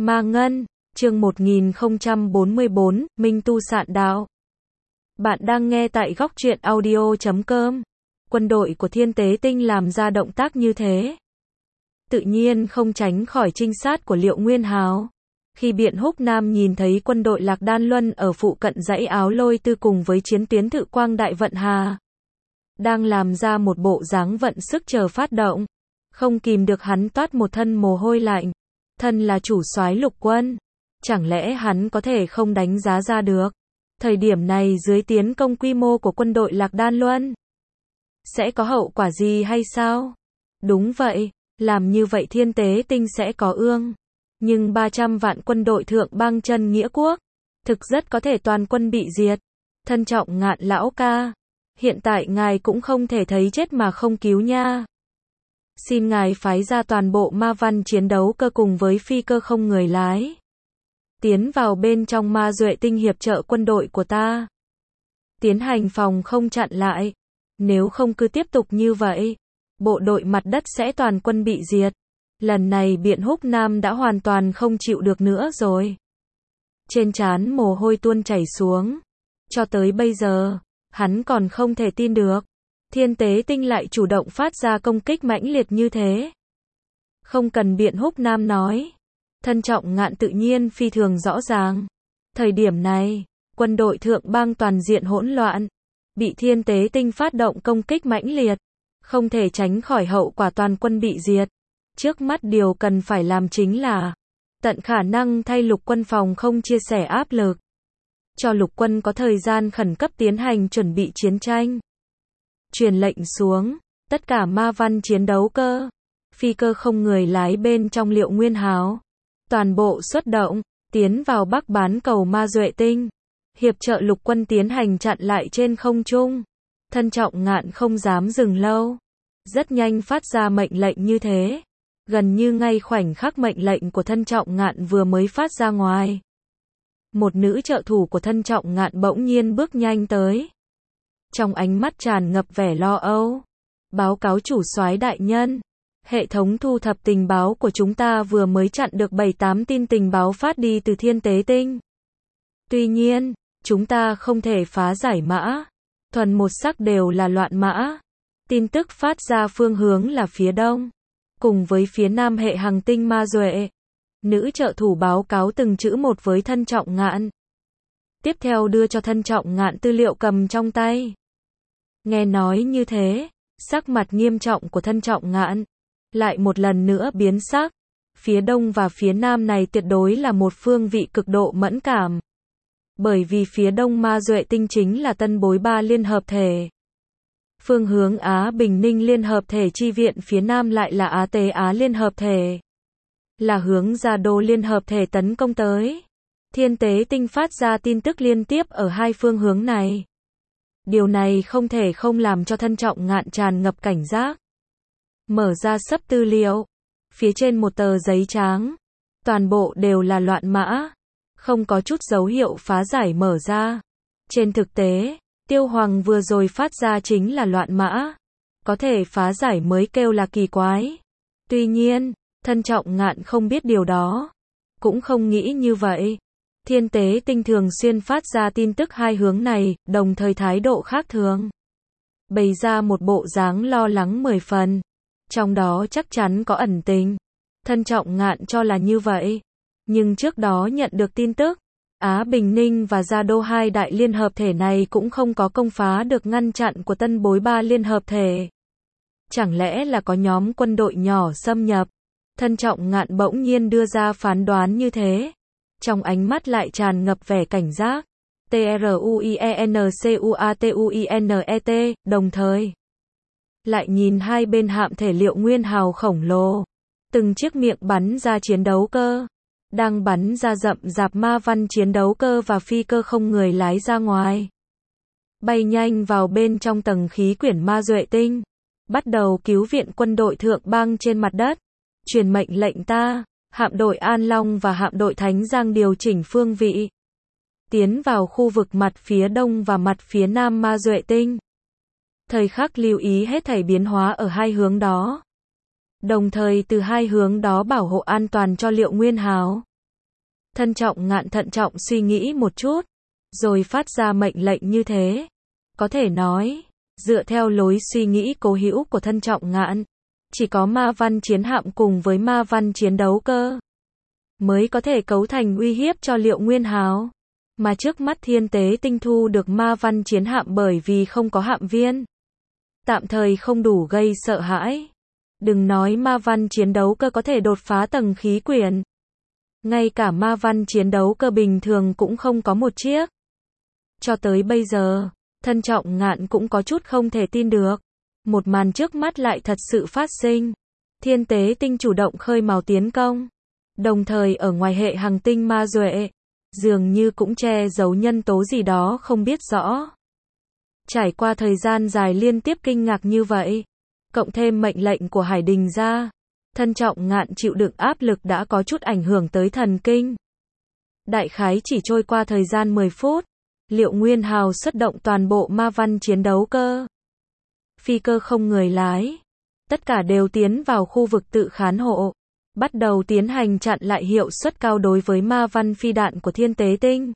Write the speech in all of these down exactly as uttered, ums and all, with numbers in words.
Ma Ngân, chương một nghìn không trăm bốn mươi bốn, Minh Tu Sạn Đạo. Bạn đang nghe tại góc truyện audio chấm com. Quân đội của Thiên Tế Tinh làm ra động tác như thế, tự nhiên không tránh khỏi trinh sát của Liệu Nguyên Hào. Khi Biện Húc Nam nhìn thấy quân đội Lạc Đan Luân ở phụ cận dãy Áo Lôi Tư cùng với chiến tuyến Thự Quang Đại Vận Hà, đang làm ra một bộ dáng vận sức chờ phát động, không kìm được hắn toát một thân mồ hôi lạnh. Thân là chủ soái lục quân, chẳng lẽ hắn có thể không đánh giá ra được, thời điểm này dưới tiến công quy mô của quân đội Lạc Đan Luân sẽ có hậu quả gì hay sao? Đúng vậy, làm như vậy Thiên Tế Tinh sẽ có ương. Nhưng ba trăm vạn quân đội Thượng Bang Chân Nghĩa Quốc, thực rất có thể toàn quân bị diệt. Thân trọng Ngạn lão ca, hiện tại ngài cũng không thể thấy chết mà không cứu nha. Xin ngài phái ra toàn bộ ma văn chiến đấu cơ cùng với phi cơ không người lái, tiến vào bên trong ma duệ tinh hiệp trợ quân đội của ta, tiến hành phòng không chặn lại. Nếu không cứ tiếp tục như vậy, bộ đội mặt đất sẽ toàn quân bị diệt. Lần này Biện Húc Nam đã hoàn toàn không chịu được nữa rồi. Trên trán mồ hôi tuôn chảy xuống. Cho tới bây giờ, hắn còn không thể tin được. Thiên Tế Tinh lại chủ động phát ra công kích mãnh liệt như thế. Không cần Biện Húc Nam nói. Thân trọng Ngạn tự nhiên phi thường rõ ràng. Thời điểm này, quân đội Thượng Bang toàn diện hỗn loạn. Bị Thiên Tế Tinh phát động công kích mãnh liệt. Không thể tránh khỏi hậu quả toàn quân bị diệt. Trước mắt điều cần phải làm chính là tận khả năng thay lục quân phòng không chia sẻ áp lực. Cho lục quân có thời gian khẩn cấp tiến hành chuẩn bị chiến tranh. Truyền lệnh xuống, tất cả ma văn chiến đấu cơ, phi cơ không người lái bên trong Liệu Nguyên Hào, toàn bộ xuất động, tiến vào Bắc bán cầu ma duệ tinh, hiệp trợ lục quân tiến hành chặn lại trên không trung. Thân trọng Ngạn không dám dừng lâu, rất nhanh phát ra mệnh lệnh như thế. Gần như ngay khoảnh khắc mệnh lệnh của Thân trọng Ngạn vừa mới phát ra ngoài, một nữ trợ thủ của Thân trọng Ngạn bỗng nhiên bước nhanh tới. Trong ánh mắt tràn ngập vẻ lo âu. Báo cáo chủ soái đại nhân, hệ thống thu thập tình báo của chúng ta vừa mới chặn được bảy tám tin tình báo phát đi từ Thiên Tế Tinh. Tuy nhiên, chúng ta không thể phá giải mã. Thuần một sắc đều là loạn mã. Tin tức phát ra phương hướng là phía đông, cùng với phía nam hệ hành tinh ma duệ. Nữ trợ thủ báo cáo từng chữ một với Thân trọng Ngạn. Tiếp theo đưa cho Thân trọng Ngạn tư liệu cầm trong tay. Nghe nói như thế, sắc mặt nghiêm trọng của Thân trọng Ngạn lại một lần nữa biến sắc. Phía đông và phía nam này tuyệt đối là một phương vị cực độ mẫn cảm. Bởi vì phía đông ma duệ tinh chính là Tân Bối Ba Liên Hợp Thể. Phương hướng Á Bình Ninh Liên Hợp Thể chi viện phía nam lại là Á Tế Á Liên Hợp Thể. Là hướng Gia Đô Liên Hợp Thể tấn công tới. Thiên Tế Tinh phát ra tin tức liên tiếp ở hai phương hướng này. Điều này không thể không làm cho Thân trọng Ngạn tràn ngập cảnh giác. Mở ra sấp tư liệu. Phía trên một tờ giấy trắng. Toàn bộ đều là loạn mã. Không có chút dấu hiệu phá giải mở ra. Trên thực tế, Tiêu Hoàng vừa rồi phát ra chính là loạn mã. Có thể phá giải mới kêu là kỳ quái. Tuy nhiên, Thân trọng Ngạn không biết điều đó. Cũng không nghĩ như vậy. Thiên Tế Tinh thường xuyên phát ra tin tức hai hướng này, đồng thời thái độ khác thường. Bày ra một bộ dáng lo lắng mười phần. Trong đó chắc chắn có ẩn tình. Thân trọng Ngạn cho là như vậy. Nhưng trước đó nhận được tin tức, Á Bình Ninh và Gia Đô hai đại liên hợp thể này cũng không có công phá được ngăn chặn của Tân Bối Ba Liên Hợp Thể. Chẳng lẽ là có nhóm quân đội nhỏ xâm nhập? Thân trọng Ngạn bỗng nhiên đưa ra phán đoán như thế. Trong ánh mắt lại tràn ngập vẻ cảnh giác. T R U I E N C U A T U I N E T, đồng thời lại nhìn hai bên hạm thể Liệu Nguyên Hào khổng lồ. Từng chiếc miệng bắn ra chiến đấu cơ. Đang bắn ra rậm rạp ma văn chiến đấu cơ và phi cơ không người lái ra ngoài. Bay nhanh vào bên trong tầng khí quyển ma duệ tinh. Bắt đầu cứu viện quân đội Thượng Bang trên mặt đất. Truyền mệnh lệnh ta. Hạm đội An Long và hạm đội Thánh Giang điều chỉnh phương vị. Tiến vào khu vực mặt phía đông và mặt phía nam ma duệ tinh. Thời khắc lưu ý hết thảy biến hóa ở hai hướng đó. Đồng thời từ hai hướng đó bảo hộ an toàn cho Liệu Nguyên Hào. Thân Trọng Ngạn thận trọng suy nghĩ một chút, rồi phát ra mệnh lệnh như thế. Có thể nói, dựa theo lối suy nghĩ cố hữu của Thân Trọng Ngạn, chỉ có ma văn chiến hạm cùng với ma văn chiến đấu cơ mới có thể cấu thành uy hiếp cho Liệu Nguyên Hào. Mà trước mắt Thiên Tế Tinh thu được ma văn chiến hạm bởi vì không có hạm viên, tạm thời không đủ gây sợ hãi. Đừng nói ma văn chiến đấu cơ có thể đột phá tầng khí quyển, ngay cả ma văn chiến đấu cơ bình thường cũng không có một chiếc. Cho tới bây giờ, Thân Trọng Ngạn cũng có chút không thể tin được. Một màn trước mắt lại thật sự phát sinh. Thiên Tế Tinh chủ động khơi mào tiến công. Đồng thời ở ngoài hệ hành tinh ma duệ, dường như cũng che giấu nhân tố gì đó không biết rõ. Trải qua thời gian dài liên tiếp kinh ngạc như vậy, cộng thêm mệnh lệnh của Hải Đình ra, Thân Trọng Ngạn chịu đựng áp lực đã có chút ảnh hưởng tới thần kinh. Đại khái chỉ trôi qua thời gian mười phút, Liệu Nguyên Hào xuất động toàn bộ ma văn chiến đấu cơ. Phi cơ không người lái, tất cả đều tiến vào khu vực tự khán hộ, bắt đầu tiến hành chặn lại hiệu suất cao đối với ma văn phi đạn của Thiên Tế Tinh.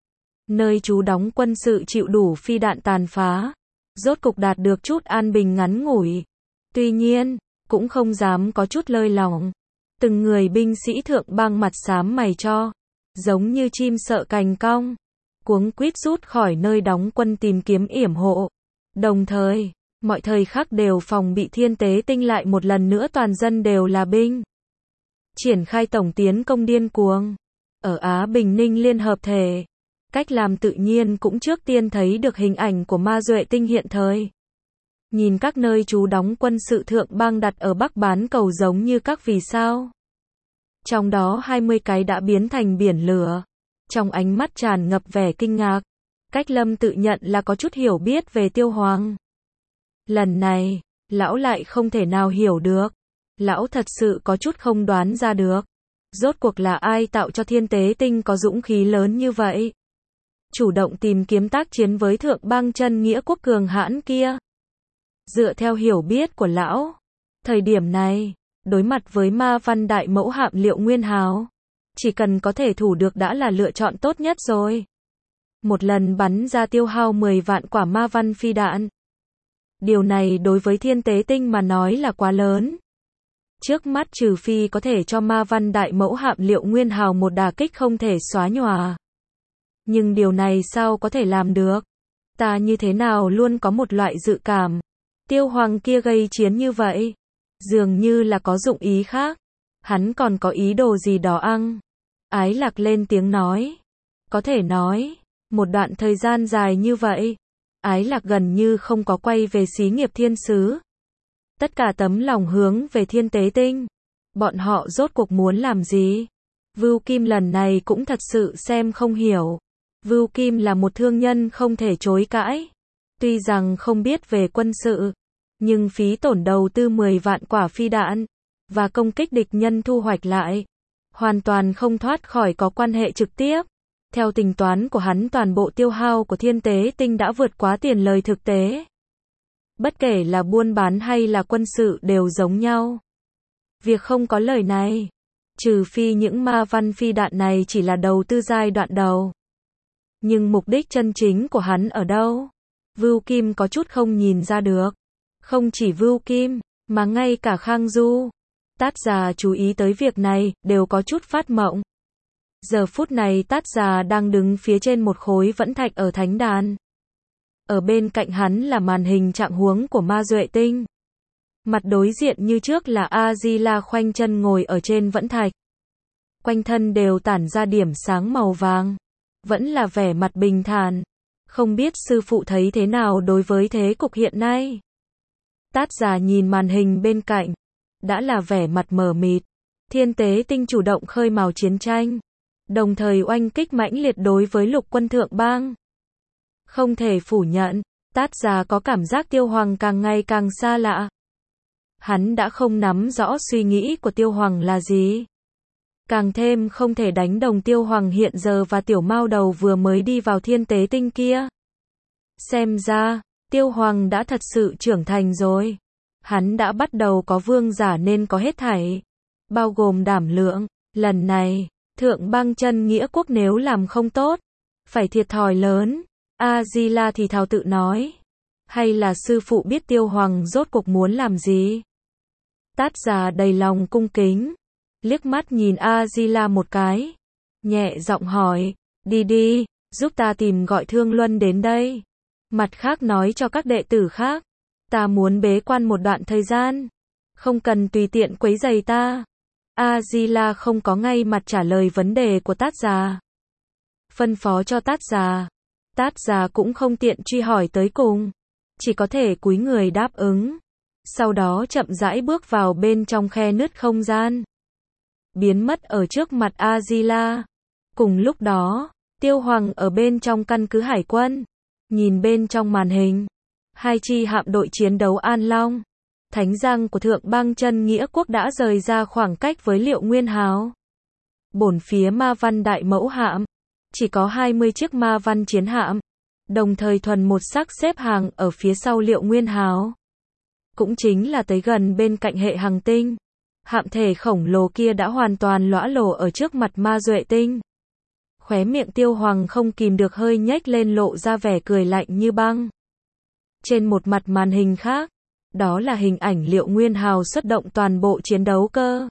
Nơi trú đóng quân sự chịu đủ phi đạn tàn phá, rốt cục đạt được chút an bình ngắn ngủi. Tuy nhiên, cũng không dám có chút lơi lỏng. Từng người binh sĩ thượng bang mặt xám mày cho, giống như chim sợ cành cong, cuống quýt rút khỏi nơi đóng quân tìm kiếm yểm hộ. Đồng thời, mọi thời khắc đều phòng bị Thiên Tế Tinh lại một lần nữa toàn dân đều là binh. Triển khai tổng tiến công điên cuồng. Ở Á Bình Ninh Liên Hợp Thể, cách làm tự nhiên cũng trước tiên thấy được hình ảnh của ma duệ tinh hiện thời. Nhìn các nơi trú đóng quân sự thượng bang đặt ở Bắc bán cầu giống như các vì sao. Trong đó hai mươi cái đã biến thành biển lửa. Trong ánh mắt tràn ngập vẻ kinh ngạc, Cách Lâm tự nhận là có chút hiểu biết về Tiêu Hoàng. Lần này, lão lại không thể nào hiểu được. Lão thật sự có chút không đoán ra được. Rốt cuộc là ai tạo cho Thiên Tế Tinh có dũng khí lớn như vậy? Chủ động tìm kiếm tác chiến với thượng bang chân nghĩa quốc cường hãn kia. Dựa theo hiểu biết của lão, thời điểm này, đối mặt với ma văn đại mẫu hạm Liệu Nguyên Hào, chỉ cần có thể thủ được đã là lựa chọn tốt nhất rồi. Một lần bắn ra tiêu hao mười vạn quả ma văn phi đạn. Điều này đối với Thiên Tế Tinh mà nói là quá lớn. Trước mắt trừ phi có thể cho ma văn đại mẫu hạm Liệu Nguyên Hào một đả kích không thể xóa nhòa. Nhưng điều này sao có thể làm được? Ta như thế nào luôn có một loại dự cảm. Tiêu Hoàng kia gây chiến như vậy, dường như là có dụng ý khác. Hắn còn có ý đồ gì đó ăn. Ái Lạc lên tiếng nói. Có thể nói, một đoạn thời gian dài như vậy, Ái Lạc gần như không có quay về xí nghiệp thiên sứ. Tất cả tấm lòng hướng về Thiên Tế Tinh. Bọn họ rốt cuộc muốn làm gì? Vưu Kim lần này cũng thật sự xem không hiểu. Vưu Kim là một thương nhân không thể chối cãi. Tuy rằng không biết về quân sự, nhưng phí tổn đầu tư mười vạn quả phi đạn, và công kích địch nhân thu hoạch lại, hoàn toàn không thoát khỏi có quan hệ trực tiếp. Theo tính toán của hắn toàn bộ tiêu hao của Thiên Tế Tinh đã vượt quá tiền lời thực tế. Bất kể là buôn bán hay là quân sự đều giống nhau. Việc không có lời này, trừ phi những ma văn phi đạn này chỉ là đầu tư giai đoạn đầu. Nhưng mục đích chân chính của hắn ở đâu? Vưu Kim có chút không nhìn ra được. Không chỉ Vưu Kim, mà ngay cả Khang Du, Tát Già chú ý tới việc này, đều có chút phát mộng. Giờ phút này Tát Già đang đứng phía trên một khối vẫn thạch ở thánh đàn. Ở bên cạnh hắn là màn hình trạng huống của ma duệ tinh. Mặt đối diện như trước là A-di-la khoanh chân ngồi ở trên vẫn thạch. Quanh thân đều tản ra điểm sáng màu vàng. Vẫn là vẻ mặt bình thản. Không biết sư phụ thấy thế nào đối với thế cục hiện nay. Tát Già nhìn màn hình bên cạnh. Đã là vẻ mặt mờ mịt. Thiên Tế Tinh chủ động khơi mào chiến tranh. Đồng thời oanh kích mãnh liệt đối với lục quân thượng bang. Không thể phủ nhận, Tát Già có cảm giác Tiêu Hoàng càng ngày càng xa lạ. Hắn đã không nắm rõ suy nghĩ của Tiêu Hoàng là gì. Càng thêm không thể đánh đồng Tiêu Hoàng hiện giờ và tiểu mao đầu vừa mới đi vào Thiên Tế Tinh kia. Xem ra, Tiêu Hoàng đã thật sự trưởng thành rồi. Hắn đã bắt đầu có vương giả nên có hết thảy. Bao gồm đảm lượng. Lần này, Thượng Bang Chân Nghĩa Quốc nếu làm không tốt, phải thiệt thòi lớn. A-di-la thì thào tự nói. Hay là sư phụ biết Tiêu Hoàng rốt cuộc muốn làm gì? Tát già đầy lòng cung kính, liếc mắt nhìn A-di-la một cái, nhẹ giọng hỏi, đi đi, giúp ta tìm gọi Thương Luân đến đây. Mặt khác nói cho các đệ tử khác, ta muốn bế quan một đoạn thời gian, không cần tùy tiện quấy rầy ta. A-di-la không có ngay mặt trả lời vấn đề của Tát già. Phân phó cho Tát già, Tát già cũng không tiện truy hỏi tới cùng, chỉ có thể cúi người đáp ứng. Sau đó chậm rãi bước vào bên trong khe nứt không gian, biến mất ở trước mặt A-di-la. Cùng lúc đó, Tiêu Hoàng ở bên trong căn cứ hải quân, nhìn bên trong màn hình, hai chi hạm đội chiến đấu An Long, Thánh Giang của Thượng Bang Chân Nghĩa Quốc đã rời ra khoảng cách với Liệu Nguyên Hào. Bổn phía Ma Văn Đại Mẫu hạm, chỉ có hai mươi chiếc Ma Văn chiến hạm, đồng thời thuần một sắc xếp hàng ở phía sau Liệu Nguyên Hào. Cũng chính là tới gần bên cạnh hệ hành tinh. Hạm thể khổng lồ kia đã hoàn toàn lõa lồ ở trước mặt Ma Duệ Tinh. Khóe miệng Tiêu Hoàng không kìm được hơi nhếch lên lộ ra vẻ cười lạnh như băng. Trên một mặt màn hình khác, đó là hình ảnh Liệu Nguyên Hào xuất động toàn bộ chiến đấu cơ,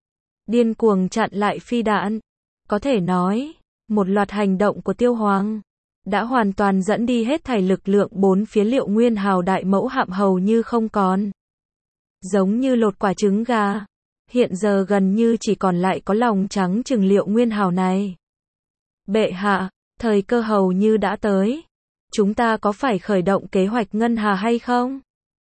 điên cuồng chặn lại phi đạn. Có thể nói, một loạt hành động của Tiêu Hoàng đã hoàn toàn dẫn đi hết thảy lực lượng bốn phía Liệu Nguyên Hào đại mẫu hạm hầu như không còn. Giống như lột quả trứng gà, hiện giờ gần như chỉ còn lại có lòng trắng trừng Liệu Nguyên Hào này. Bệ hạ, thời cơ hầu như đã tới. Chúng ta có phải khởi động kế hoạch ngân hà hay không?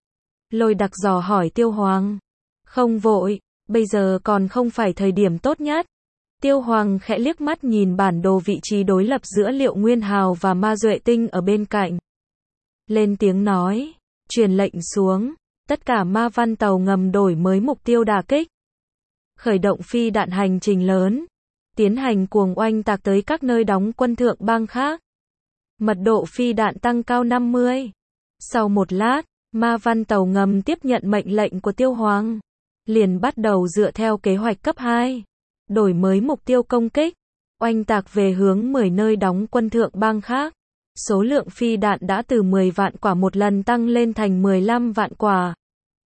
Lôi Đặc dò hỏi Tiêu Hoàng. Không vội, bây giờ còn không phải thời điểm tốt nhất. Tiêu Hoàng khẽ liếc mắt nhìn bản đồ vị trí đối lập giữa Liệu Nguyên Hào và Ma Duệ Tinh ở bên cạnh. Lên tiếng nói, truyền lệnh xuống, tất cả ma văn tàu ngầm đổi mới mục tiêu đả kích. Khởi động phi đạn hành trình lớn, tiến hành cuồng oanh tạc tới các nơi đóng quân Thượng Bang khác. Mật độ phi đạn tăng cao năm mươi. Sau một lát, ma văn tàu ngầm tiếp nhận mệnh lệnh của Tiêu Hoàng, liền bắt đầu dựa theo kế hoạch cấp hai. Đổi mới mục tiêu công kích, oanh tạc về hướng mười nơi đóng quân Thượng Bang khác. Số lượng phi đạn đã từ mười vạn quả một lần tăng lên thành mười lăm vạn quả.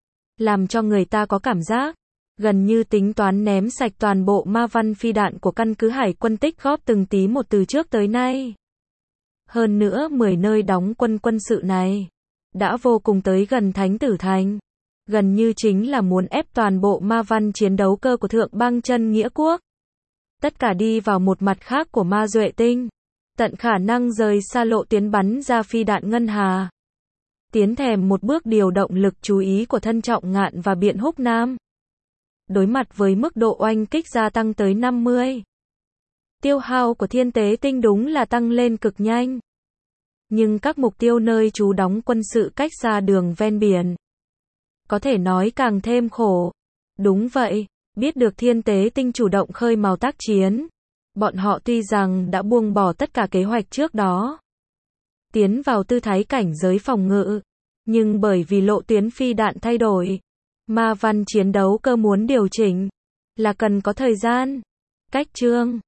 Làm cho người ta có cảm giác, gần như tính toán ném sạch toàn bộ ma văn phi đạn của căn cứ hải quân tích góp từng tí một từ trước tới nay. Hơn nữa mười nơi đóng quân quân sự này, đã vô cùng tới gần Thánh Tử Thành. Gần như chính là muốn ép toàn bộ ma văn chiến đấu cơ của Thượng Bang Chân Nghĩa Quốc. Tất cả đi vào một mặt khác của Ma Duệ Tinh. Tận khả năng rời xa lộ tuyến bắn ra phi đạn ngân hà. Tiến thèm một bước điều động lực chú ý của Thân Trọng Ngạn và Biện Húc Nam. Đối mặt với mức độ oanh kích gia tăng tới năm mươi. Tiêu hao của Thiên Tế Tinh đúng là tăng lên cực nhanh. Nhưng các mục tiêu nơi trú đóng quân sự cách xa đường ven biển, có thể nói càng thêm khổ. Đúng vậy, biết được Thiên Tế Tinh chủ động khơi mào tác chiến, bọn họ tuy rằng đã buông bỏ tất cả kế hoạch trước đó, tiến vào tư thái cảnh giới phòng ngự, nhưng bởi vì lộ tuyến phi đạn thay đổi, ma văn chiến đấu cơ muốn điều chỉnh, là cần có thời gian. Cách chương